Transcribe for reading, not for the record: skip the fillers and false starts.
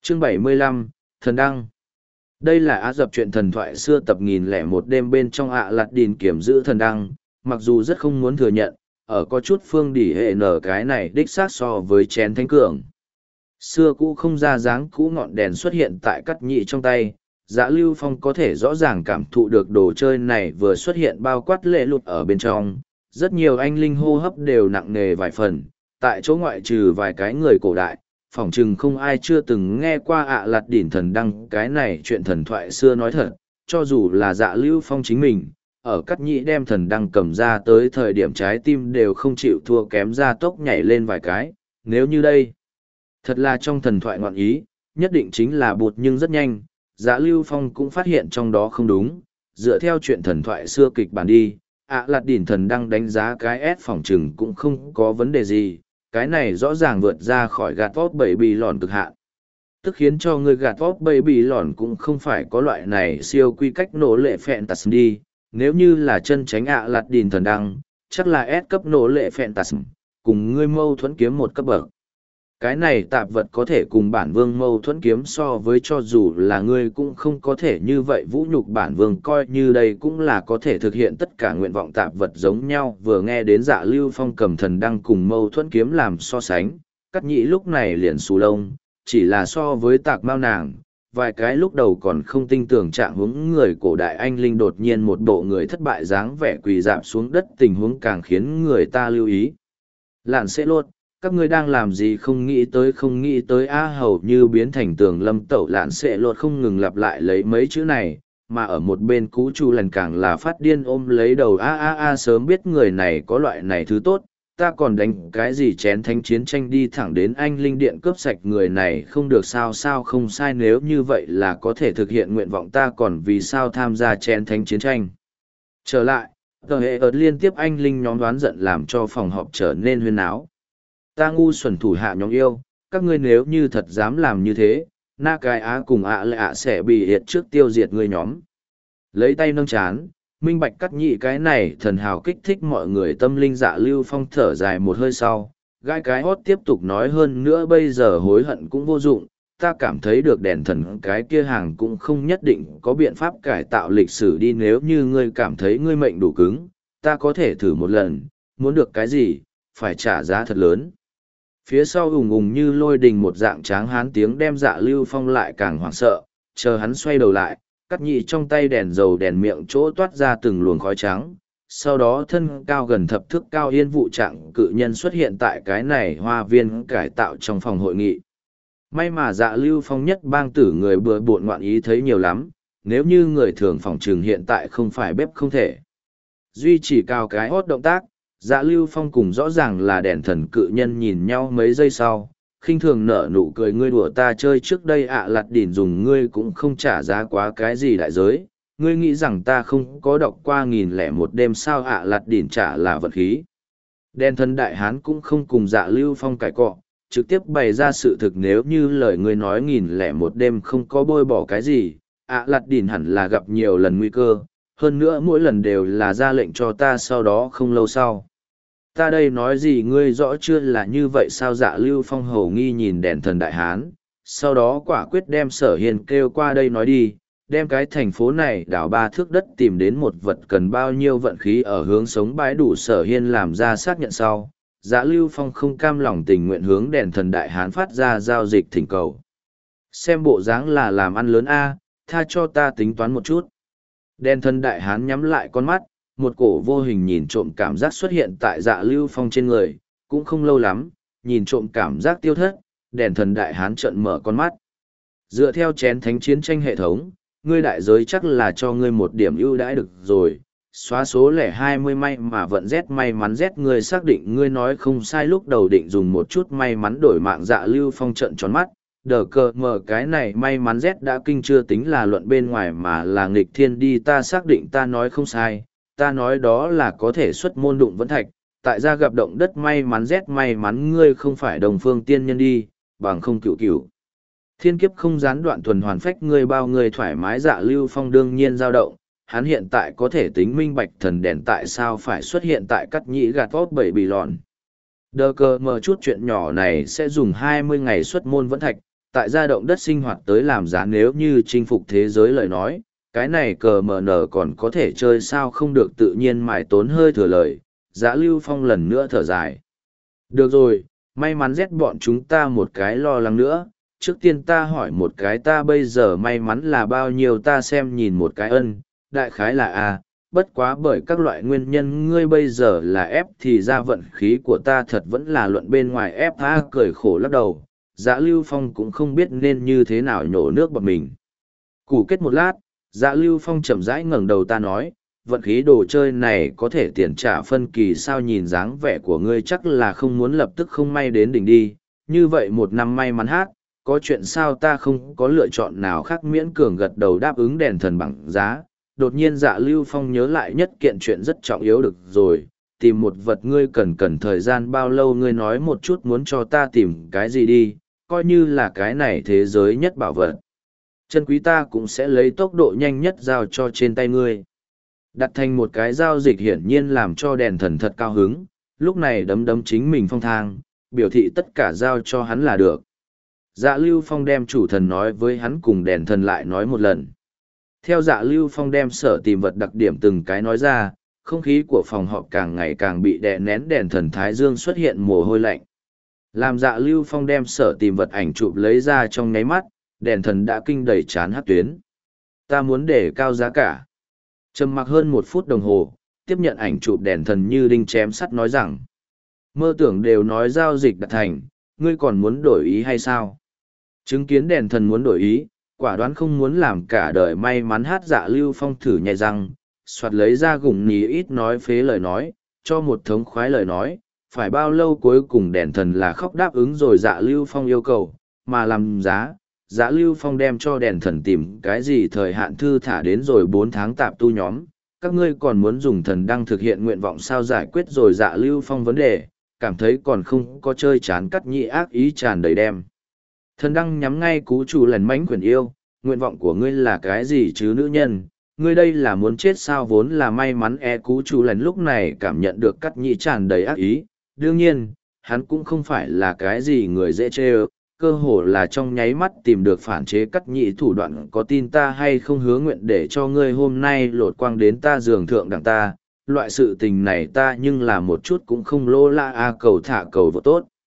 Chương 75, Thần Đăng. Đây là Ả Rập truyện thần thoại xưa tập 1001 đêm bên trong Lạt Đìn kiểm giữ thần đăng, mặc dù rất không muốn thừa nhận, ở có chút phương đỉ hệ nở cái này đích xác so với chén thánh cường. Xưa cũ không ra dáng cũ ngọn đèn xuất hiện tại cắt nhị trong tay, Dạ Lưu Phong có thể rõ ràng cảm thụ được đồ chơi này vừa xuất hiện bao quát lệ lụt ở bên trong. Rất nhiều anh linh hô hấp đều nặng nề vài phần, tại chỗ ngoại trừ vài cái người cổ đại, phỏng chừng không ai chưa từng nghe qua Lạt Đìn thần đăng cái này chuyện thần thoại xưa nói thật, cho dù là Dạ Lưu Phong chính mình, ở cắt nhị đem thần đăng cầm ra tới thời điểm trái tim đều không chịu thua kém ra tốc nhảy lên vài cái, nếu như đây, thật là trong thần thoại ngọn ý, nhất định chính là bụt nhưng rất nhanh, Dạ Lưu Phong cũng phát hiện trong đó không đúng, dựa theo chuyện thần thoại xưa kịch bản đi, Lạt Đìn thần đăng đánh giá cái S phỏng chừng cũng không có vấn đề gì, cái này rõ ràng vượt ra khỏi gạt vót baby lòn cực hạn. Tức khiến cho người gạt vót baby lòn cũng không phải có loại này siêu quy cách nổ lệ phẹn tạt đi, nếu như là chân tránh Lạt Đìn thần đăng, chắc là S cấp nổ lệ phẹn tạt, cùng ngươi mâu thuẫn kiếm một cấp bậc. Cái này tạp vật có thể cùng bản vương mâu thuẫn kiếm so với cho dù là ngươi cũng không có thể như vậy vũ nhục bản vương coi như đây cũng là có thể thực hiện tất cả nguyện vọng tạp vật giống nhau vừa nghe đến Dạ Lưu Phong cầm thần đăng cùng mâu thuẫn kiếm làm so sánh, cắt nhị lúc này liền xù lông, chỉ là so với tạc mao nàng, vài cái lúc đầu còn không tin tưởng trạng hướng người cổ đại anh linh đột nhiên một bộ người thất bại dáng vẻ quỳ dạp xuống đất tình huống càng khiến người ta lưu ý. Lạn sẽ lột. Các ngươi đang làm gì không nghĩ tới hầu như biến thành tường lâm tẩu lạn sẽ lột không ngừng lặp lại lấy mấy chữ này, mà ở một bên cú chu lần càng là phát điên ôm lấy đầu sớm biết người này có loại này thứ tốt, ta còn đánh cái gì chén thánh chiến tranh đi thẳng đến anh linh điện cướp sạch người này không được sao không sai nếu như vậy là có thể thực hiện nguyện vọng ta còn vì sao tham gia chén thánh chiến tranh. Trở lại, tờ hệ ợt liên tiếp anh linh nhóm đoán giận làm cho phòng họp trở nên huyên áo. Ta ngu xuẩn thủ hạ nhóm yêu, các ngươi nếu như thật dám làm như thế, na cái á cùng lệ sẽ bị hiệt trước tiêu diệt ngươi nhóm. Lấy tay nâng chán, minh bạch cắt nhị cái này thần hào kích thích mọi người tâm linh. Dạ Lưu Phong thở dài một hơi sau, gai cái hót tiếp tục nói hơn nữa bây giờ hối hận cũng vô dụng, ta cảm thấy được đèn thần cái kia hàng cũng không nhất định có biện pháp cải tạo lịch sử đi nếu như ngươi cảm thấy ngươi mệnh đủ cứng, ta có thể thử một lần, muốn được cái gì, phải trả giá thật lớn. Phía sau ùng ùng như lôi đình một dạng tráng hán tiếng đem Dạ Lưu Phong lại càng hoảng sợ, chờ hắn xoay đầu lại, cắt nhị trong tay đèn dầu đèn miệng chỗ toát ra từng luồng khói trắng, sau đó thân cao gần thập thước cao yên vụ trạng cự nhân xuất hiện tại cái này hoa viên cải tạo trong phòng hội nghị. May mà Dạ Lưu Phong nhất bang tử người bừa bộn ngoạn ý thấy nhiều lắm, nếu như người thường phòng trường hiện tại không phải bếp không thể. Duy chỉ cao cái hót động tác, Dạ Lưu Phong cùng rõ ràng là đèn thần cự nhân nhìn nhau mấy giây sau, khinh thường nở nụ cười ngươi đùa ta chơi trước đây Lạt Đìn dùng ngươi cũng không trả giá quá cái gì đại giới, ngươi nghĩ rằng ta không có đọc qua 1001 đêm sao Lạt Đìn trả là vật khí. Đèn thần đại hán cũng không cùng Dạ Lưu Phong cãi cọ, trực tiếp bày ra sự thực nếu như lời ngươi nói 1001 đêm không có bôi bỏ cái gì, Lạt Đìn hẳn là gặp nhiều lần nguy cơ, hơn nữa mỗi lần đều là ra lệnh cho ta sau đó không lâu sau. Ta đây nói gì ngươi rõ chưa là như vậy sao Dạ Lưu Phong hầu nghi nhìn đèn thần đại hán, sau đó quả quyết đem Sở Hiên kêu qua đây nói đi, đem cái thành phố này đào 3 thước đất tìm đến một vật cần bao nhiêu vận khí ở hướng sống bãi đủ. Sở Hiên làm ra xác nhận sau, Dạ Lưu Phong không cam lòng tình nguyện hướng đèn thần đại hán phát ra giao dịch thỉnh cầu. Xem bộ dáng là làm ăn lớn tha cho ta tính toán một chút. Đèn thần đại hán nhắm lại con mắt, một cổ vô hình nhìn trộm cảm giác xuất hiện tại Dạ Lưu Phong trên người, cũng không lâu lắm, nhìn trộm cảm giác tiêu thất, đèn thần đại hán trợn mở con mắt. Dựa theo chén thánh chiến tranh hệ thống, ngươi đại giới chắc là cho ngươi một điểm ưu đãi được rồi, xóa số lẻ 20 may mà vận rét may mắn rét ngươi xác định ngươi nói không sai lúc đầu định dùng một chút may mắn đổi mạng. Dạ Lưu Phong trợn tròn mắt, đờ cờ mở cái này may mắn rét đã kinh chưa tính là luận bên ngoài mà là nghịch thiên đi ta xác định ta nói không sai. Ta nói đó là có thể xuất môn đụng vẫn thạch, tại gia gặp động đất may mắn rét may mắn ngươi không phải đồng phương tiên nhân đi, bằng không cựu cựu. Thiên kiếp không gián đoạn tuần hoàn phách ngươi bao người thoải mái. Dạ Lưu Phong đương nhiên dao động, hắn hiện tại có thể tính minh bạch thần đèn tại sao phải xuất hiện tại cắt nhĩ gạt vót bảy bì lòn. Đờ cờ mở chút chuyện nhỏ này sẽ dùng 20 ngày xuất môn vẫn thạch, tại gia động đất sinh hoạt tới làm giá nếu như chinh phục thế giới lời nói, cái này cờ mờ nở còn có thể chơi sao không được tự nhiên mải tốn hơi thừa lời, Dã Lưu Phong lần nữa thở dài. Được rồi, may mắn rét bọn chúng ta một cái lo lắng nữa, trước tiên ta hỏi một cái ta bây giờ may mắn là bao nhiêu ta xem nhìn một cái ân, đại khái là A, bất quá bởi các loại nguyên nhân ngươi bây giờ là ép thì ra vận khí của ta thật vẫn là luận bên ngoài ép A cười khổ lắc đầu, Dã Lưu Phong cũng không biết nên như thế nào nhổ nước bọt mình. Củ kết một lát, Dã Lưu Phong chậm rãi ngẩng đầu ta nói, vận khí đồ chơi này có thể tiền trả phân kỳ sao nhìn dáng vẻ của ngươi chắc là không muốn lập tức không may đến đỉnh đi, như vậy một năm may mắn hát, có chuyện sao ta không có lựa chọn nào khác miễn cường gật đầu đáp ứng đèn thần bằng giá. Đột nhiên Dạ Lưu Phong nhớ lại nhất kiện chuyện rất trọng yếu được rồi, tìm một vật ngươi cần thời gian bao lâu ngươi nói một chút muốn cho ta tìm cái gì đi, coi như là cái này thế giới nhất bảo vật. Chân quý ta cũng sẽ lấy tốc độ nhanh nhất giao cho trên tay ngươi. Đặt thành một cái giao dịch hiển nhiên làm cho đèn thần thật cao hứng, lúc này đấm chính mình phong thang, biểu thị tất cả giao cho hắn là được. Dạ Lưu Phong đem chủ thần nói với hắn cùng đèn thần lại nói một lần. Theo Dạ Lưu Phong đem sở tìm vật đặc điểm từng cái nói ra, không khí của phòng họp càng ngày càng bị đè nén đèn thần Thái Dương xuất hiện mồ hôi lạnh. Làm Dạ Lưu Phong đem sở tìm vật ảnh chụp lấy ra trong nháy mắt, đèn thần đã kinh đầy chán hát tuyến. Ta muốn để cao giá cả. Trầm mặc hơn 1 phút đồng hồ, tiếp nhận ảnh chụp đèn thần như đinh chém sắt nói rằng. Mơ tưởng đều nói giao dịch đạt thành, ngươi còn muốn đổi ý hay sao? Chứng kiến đèn thần muốn đổi ý, quả đoán không muốn làm cả đời may mắn hát Dạ Lưu Phong thử nhai răng, soạt lấy ra gùng ní ít nói phế lời nói, cho một thống khoái lời nói, phải bao lâu cuối cùng đèn thần là khóc đáp ứng rồi Dạ Lưu Phong yêu cầu, mà làm giá. Dạ Lưu Phong đem cho đèn thần tìm cái gì thời hạn thư thả đến rồi 4 tháng tạp tu nhóm, các ngươi còn muốn dùng thần đăng thực hiện nguyện vọng sao giải quyết rồi Dạ Lưu Phong vấn đề, cảm thấy còn không có chơi chán cắt nhị ác ý tràn đầy đem. Thần đăng nhắm ngay cú chủ lần mánh quyền yêu, nguyện vọng của ngươi là cái gì chứ nữ nhân, ngươi đây là muốn chết sao vốn là may mắn cú chủ lần lúc này cảm nhận được cắt nhị tràn đầy ác ý, đương nhiên, hắn cũng không phải là cái gì người dễ chê ơ. Cơ hồ là trong nháy mắt tìm được phản chế cắt nhị thủ đoạn có tin ta hay không hứa nguyện để cho ngươi hôm nay lột quang đến ta giường thượng đẳng ta, loại sự tình này ta nhưng là một chút cũng không lô la cầu thả cầu vô tốt.